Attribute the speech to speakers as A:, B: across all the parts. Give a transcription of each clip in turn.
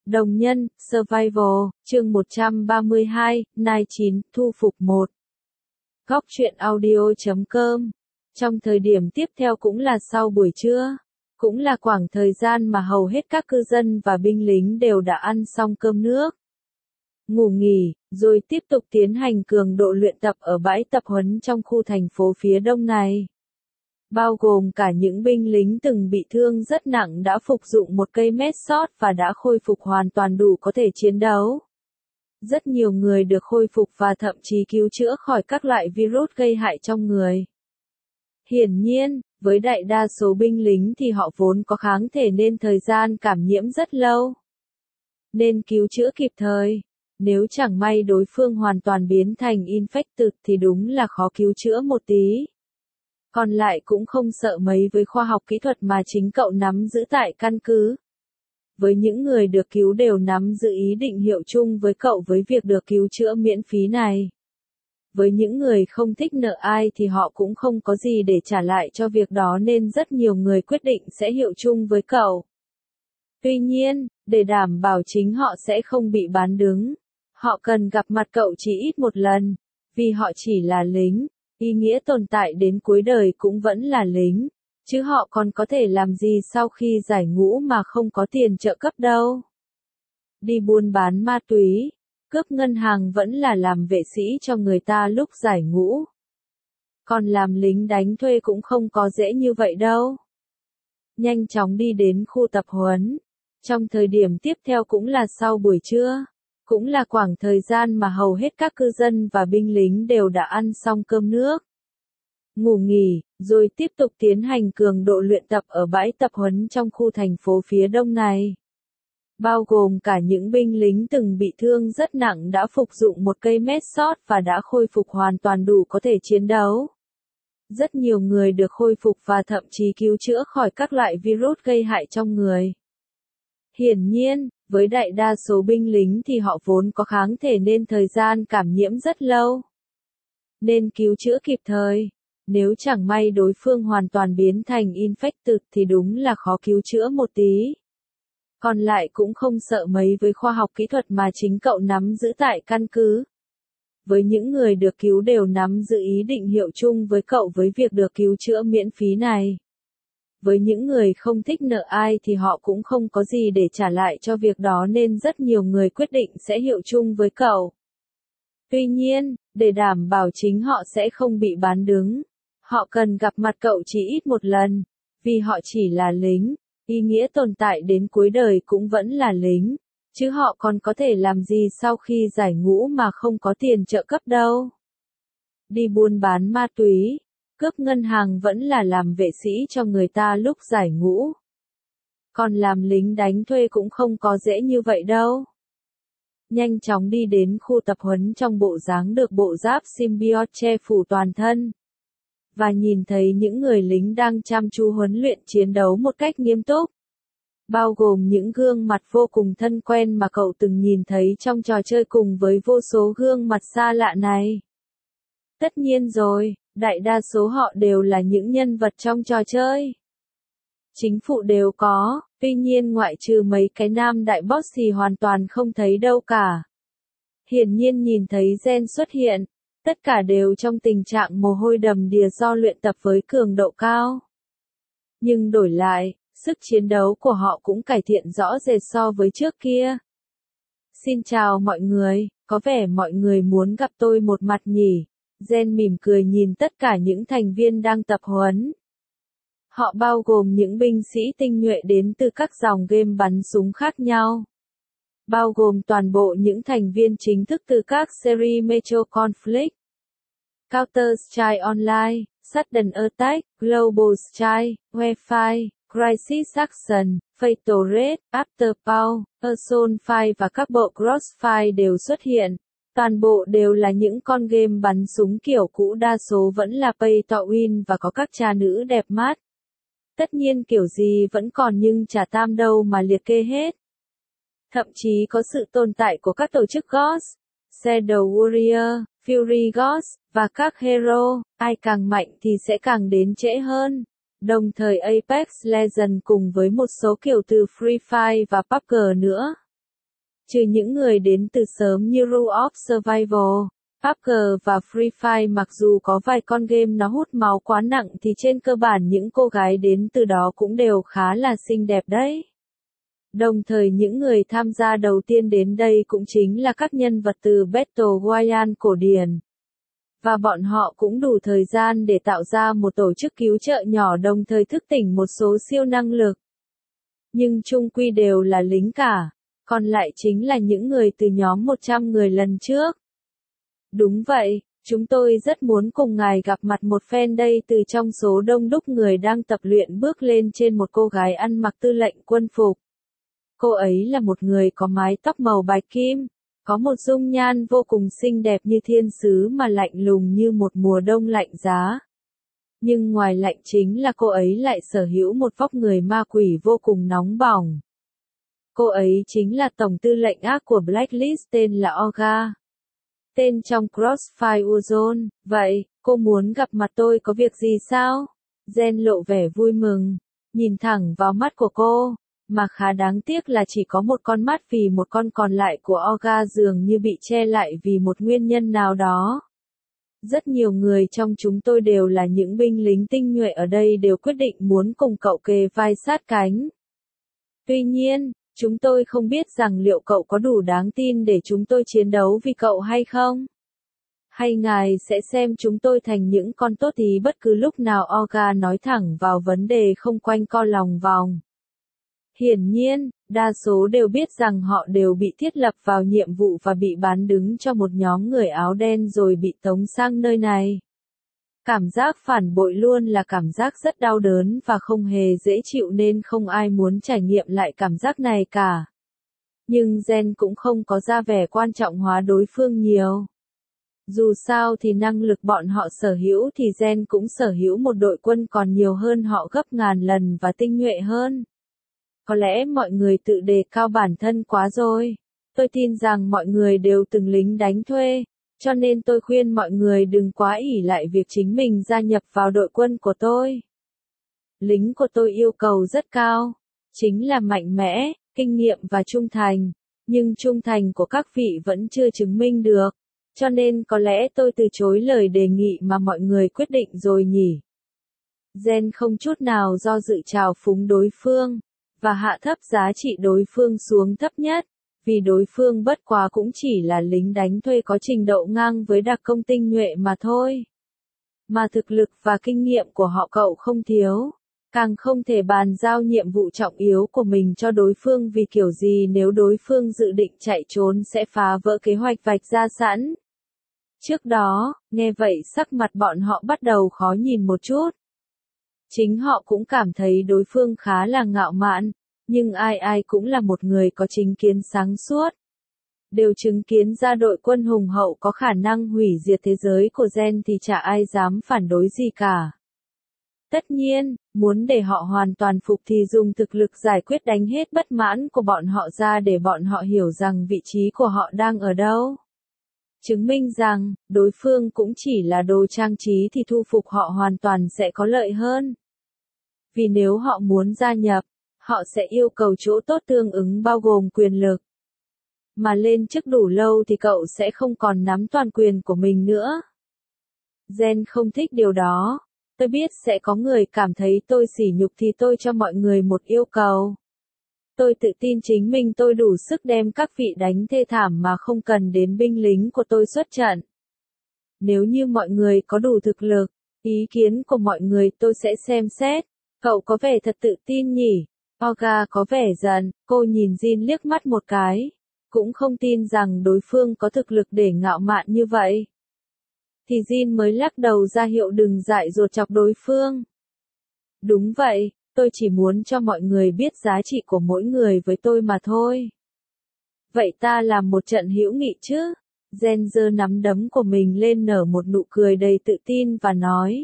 A: Đồng nhân, Survival, chương 132, 9, thu phục 1. Góc truyện audio.com. Trong thời điểm tiếp theo cũng là sau buổi trưa, cũng là khoảng thời gian mà hầu hết các cư dân và binh lính đều đã ăn xong cơm nước, ngủ nghỉ, rồi tiếp tục tiến hành cường độ luyện tập ở bãi tập huấn trong khu thành phố phía đông này. Bao gồm cả những binh lính từng bị thương rất nặng đã phục dụng một cây mét sót và đã khôi phục hoàn toàn đủ có thể chiến đấu. Rất nhiều người được khôi phục và thậm chí cứu chữa khỏi các loại virus gây hại trong người. Hiển nhiên, với đại đa số binh lính thì họ vốn có kháng thể nên thời gian cảm nhiễm rất lâu, nên cứu chữa kịp thời. Nếu chẳng may đối phương hoàn toàn biến thành infected thì đúng là khó cứu chữa một tí. Còn lại cũng không sợ mấy với khoa học kỹ thuật mà chính cậu nắm giữ tại căn cứ. Với những người được cứu đều nắm giữ ý định hiệu chung với cậu với việc được cứu chữa miễn phí này. Với những người không thích nợ ai thì họ cũng không có gì để trả lại cho việc đó nên rất nhiều người quyết định sẽ hiệu chung với cậu. Tuy nhiên, để đảm bảo chính họ sẽ không bị bán đứng, họ cần gặp mặt cậu chỉ ít một lần, vì họ chỉ là lính. Ý nghĩa tồn tại đến cuối đời cũng vẫn là lính, chứ họ còn có thể làm gì sau khi giải ngũ mà không có tiền trợ cấp đâu. Đi buôn bán ma túy, cướp ngân hàng vẫn là làm vệ sĩ cho người ta lúc giải ngũ. Còn làm lính đánh thuê cũng không có dễ như vậy đâu. Nhanh chóng đi đến khu tập huấn. Trong thời điểm tiếp theo cũng là sau buổi trưa, cũng là khoảng thời gian mà hầu hết các cư dân và binh lính đều đã ăn xong cơm nước, ngủ nghỉ, rồi tiếp tục tiến hành cường độ luyện tập ở bãi tập huấn trong khu thành phố phía đông này. Bao gồm cả những binh lính từng bị thương rất nặng đã phục dụng một cây mét sót và đã khôi phục hoàn toàn đủ có thể chiến đấu. Rất nhiều người được khôi phục và thậm chí cứu chữa khỏi các loại virus gây hại trong người. Hiển nhiên, với đại đa số binh lính thì họ vốn có kháng thể nên thời gian cảm nhiễm rất lâu, nên cứu chữa kịp thời. Nếu chẳng may đối phương hoàn toàn biến thành infected thì đúng là khó cứu chữa một tí. Còn lại cũng không sợ mấy với khoa học kỹ thuật mà chính cậu nắm giữ tại căn cứ. Với những người được cứu đều nắm giữ ý định hiệu chung với cậu với việc được cứu chữa miễn phí này. Với những người không thích nợ ai thì họ cũng không có gì để trả lại cho việc đó nên rất nhiều người quyết định sẽ hiệu chung với cậu. Tuy nhiên, để đảm bảo chính họ sẽ không bị bán đứng, họ cần gặp mặt cậu chỉ ít một lần, vì họ chỉ là lính. Ý nghĩa tồn tại đến cuối đời cũng vẫn là lính, chứ họ còn có thể làm gì sau khi giải ngũ mà không có tiền trợ cấp đâu. Đi buôn bán ma túy, cướp ngân hàng vẫn là làm vệ sĩ cho người ta lúc giải ngũ. Còn làm lính đánh thuê cũng không có dễ như vậy đâu. Nhanh chóng đi đến khu tập huấn trong bộ dáng được bộ giáp symbiote che phủ toàn thân. Và nhìn thấy những người lính đang chăm chú huấn luyện chiến đấu một cách nghiêm túc. Bao gồm những gương mặt vô cùng thân quen mà cậu từng nhìn thấy trong trò chơi cùng với vô số gương mặt xa lạ này. Tất nhiên rồi, đại đa số họ đều là những nhân vật trong trò chơi. Chính phủ đều có, tuy nhiên ngoại trừ mấy cái nam đại boss thì hoàn toàn không thấy đâu cả. Hiển nhiên nhìn thấy Gen xuất hiện, tất cả đều trong tình trạng mồ hôi đầm đìa do luyện tập với cường độ cao. Nhưng đổi lại, sức chiến đấu của họ cũng cải thiện rõ rệt so với trước kia. Xin chào mọi người, có vẻ mọi người muốn gặp tôi một mặt nhỉ? Gen mỉm cười nhìn tất cả những thành viên đang tập huấn. Họ bao gồm những binh sĩ tinh nhuệ đến từ các dòng game bắn súng khác nhau. Bao gồm toàn bộ những thành viên chính thức từ các series Metro Conflict, Counter-Strike Online, Sudden Attack, Global Strike, Warfare, Crisis Action, Fatal Raid, Afterpower, Assault Fire và các bộ Crossfire đều xuất hiện. Toàn bộ đều là những con game bắn súng kiểu cũ, đa số vẫn là pay to win và có các cha nữ đẹp mắt. Tất nhiên kiểu gì vẫn còn nhưng chả tam đâu mà liệt kê hết. Thậm chí có sự tồn tại của các tổ chức Ghost, Shadow Warrior, Fury Ghost, và các hero, ai càng mạnh thì sẽ càng đến trễ hơn. Đồng thời Apex Legends cùng với một số kiểu từ Free Fire và PUBG nữa. Trừ những người đến từ sớm như Rule of Survival, PUBG và Free Fire, mặc dù có vài con game nó hút máu quá nặng thì trên cơ bản những cô gái đến từ đó cũng đều khá là xinh đẹp đấy. Đồng thời những người tham gia đầu tiên đến đây cũng chính là các nhân vật từ Battle Royale cổ điển. Và bọn họ cũng đủ thời gian để tạo ra một tổ chức cứu trợ nhỏ, đồng thời thức tỉnh một số siêu năng lực. Nhưng chung quy đều là lính cả, còn lại chính là những người từ nhóm 100 người lần trước. Đúng vậy, chúng tôi rất muốn cùng ngài gặp mặt một phen đây. Từ trong số đông đúc người đang tập luyện bước lên trên một cô gái ăn mặc tư lệnh quân phục. Cô ấy là một người có mái tóc màu bạch kim, có một dung nhan vô cùng xinh đẹp như thiên sứ mà lạnh lùng như một mùa đông lạnh giá. Nhưng ngoài lạnh chính là cô ấy lại sở hữu một vóc người ma quỷ vô cùng nóng bỏng. Cô ấy chính là tổng tư lệnh ác của Blacklist, tên là Olga. Tên trong Crossfire Warzone. Vậy, cô muốn gặp mặt tôi có việc gì sao? Jen lộ vẻ vui mừng, nhìn thẳng vào mắt của cô, mà khá đáng tiếc là chỉ có một con mắt, vì một con còn lại của Olga dường như bị che lại vì một nguyên nhân nào đó. Rất nhiều người trong chúng tôi đều là những binh lính tinh nhuệ ở đây đều quyết định muốn cùng cậu kề vai sát cánh. Tuy nhiên, chúng tôi không biết rằng liệu cậu có đủ đáng tin để chúng tôi chiến đấu vì cậu hay không? Hay ngài sẽ xem chúng tôi thành những con tốt thì bất cứ lúc nào? Olga nói thẳng vào vấn đề, không quanh co lòng vòng. Hiển nhiên, đa số đều biết rằng họ đều bị thiết lập vào nhiệm vụ và bị bán đứng cho một nhóm người áo đen rồi bị tống sang nơi này. Cảm giác phản bội luôn là cảm giác rất đau đớn và không hề dễ chịu, nên không ai muốn trải nghiệm lại cảm giác này cả. Nhưng Jen cũng không có ra vẻ quan trọng hóa đối phương nhiều. Dù sao thì năng lực bọn họ sở hữu thì Jen cũng sở hữu một đội quân còn nhiều hơn họ gấp ngàn lần và tinh nhuệ hơn. Có lẽ mọi người tự đề cao bản thân quá rồi. Tôi tin rằng mọi người đều từng lính đánh thuê, cho nên tôi khuyên mọi người đừng quá ỷ lại việc chính mình gia nhập vào đội quân của tôi. Lính của tôi yêu cầu rất cao, chính là mạnh mẽ, kinh nghiệm và trung thành, nhưng trung thành của các vị vẫn chưa chứng minh được, cho nên có lẽ tôi từ chối lời đề nghị mà mọi người quyết định rồi nhỉ. Jen không chút nào do dự trào phúng đối phương, và hạ thấp giá trị đối phương xuống thấp nhất, vì đối phương bất quá cũng chỉ là lính đánh thuê có trình độ ngang với đặc công tinh nhuệ mà thôi. Mà thực lực và kinh nghiệm của họ cậu không thiếu, càng không thể bàn giao nhiệm vụ trọng yếu của mình cho đối phương, vì kiểu gì nếu đối phương dự định chạy trốn sẽ phá vỡ kế hoạch vạch ra sẵn. Trước đó, nghe vậy sắc mặt bọn họ bắt đầu khó nhìn một chút. Chính họ cũng cảm thấy đối phương khá là ngạo mạn, nhưng ai ai cũng là một người có chính kiến sáng suốt. Đều chứng kiến ra đội quân hùng hậu có khả năng hủy diệt thế giới của Jen thì chả ai dám phản đối gì cả. Tất nhiên, muốn để họ hoàn toàn phục thì dùng thực lực giải quyết đánh hết bất mãn của bọn họ ra để bọn họ hiểu rằng vị trí của họ đang ở đâu. Chứng minh rằng, đối phương cũng chỉ là đồ trang trí thì thu phục họ hoàn toàn sẽ có lợi hơn. Vì nếu họ muốn gia nhập, họ sẽ yêu cầu chỗ tốt tương ứng bao gồm quyền lực. Mà lên chức đủ lâu thì cậu sẽ không còn nắm toàn quyền của mình nữa. Jen không thích điều đó. Tôi biết sẽ có người cảm thấy tôi sỉ nhục thì tôi cho mọi người một yêu cầu. Tôi tự tin chính mình tôi đủ sức đem các vị đánh thê thảm mà không cần đến binh lính của tôi xuất trận. Nếu như mọi người có đủ thực lực, ý kiến của mọi người tôi sẽ xem xét. Cậu có vẻ thật tự tin nhỉ? Olga có vẻ giận, cô nhìn Jin liếc mắt một cái. Cũng không tin rằng đối phương có thực lực để ngạo mạn như vậy. Thì Jin mới lắc đầu ra hiệu đừng dại dột chọc đối phương. Đúng vậy, tôi chỉ muốn cho mọi người biết giá trị của mỗi người với tôi mà thôi. Vậy ta làm một trận hữu nghị chứ? Jen giơ nắm đấm của mình lên nở một nụ cười đầy tự tin và nói.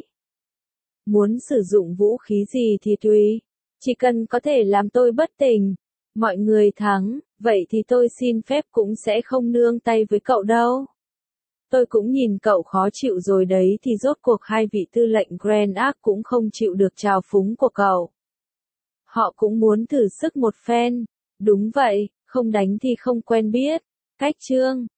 A: Muốn sử dụng vũ khí gì thì tùy. Chỉ cần có thể làm tôi bất tỉnh. Mọi người thắng, vậy thì tôi xin phép cũng sẽ không nương tay với cậu đâu. Tôi cũng nhìn cậu khó chịu rồi đấy, thì rốt cuộc hai vị tư lệnh Grand Ark cũng không chịu được trào phúng của cậu. Họ cũng muốn thử sức một phen. Đúng vậy, không đánh thì không quen biết. Cách chương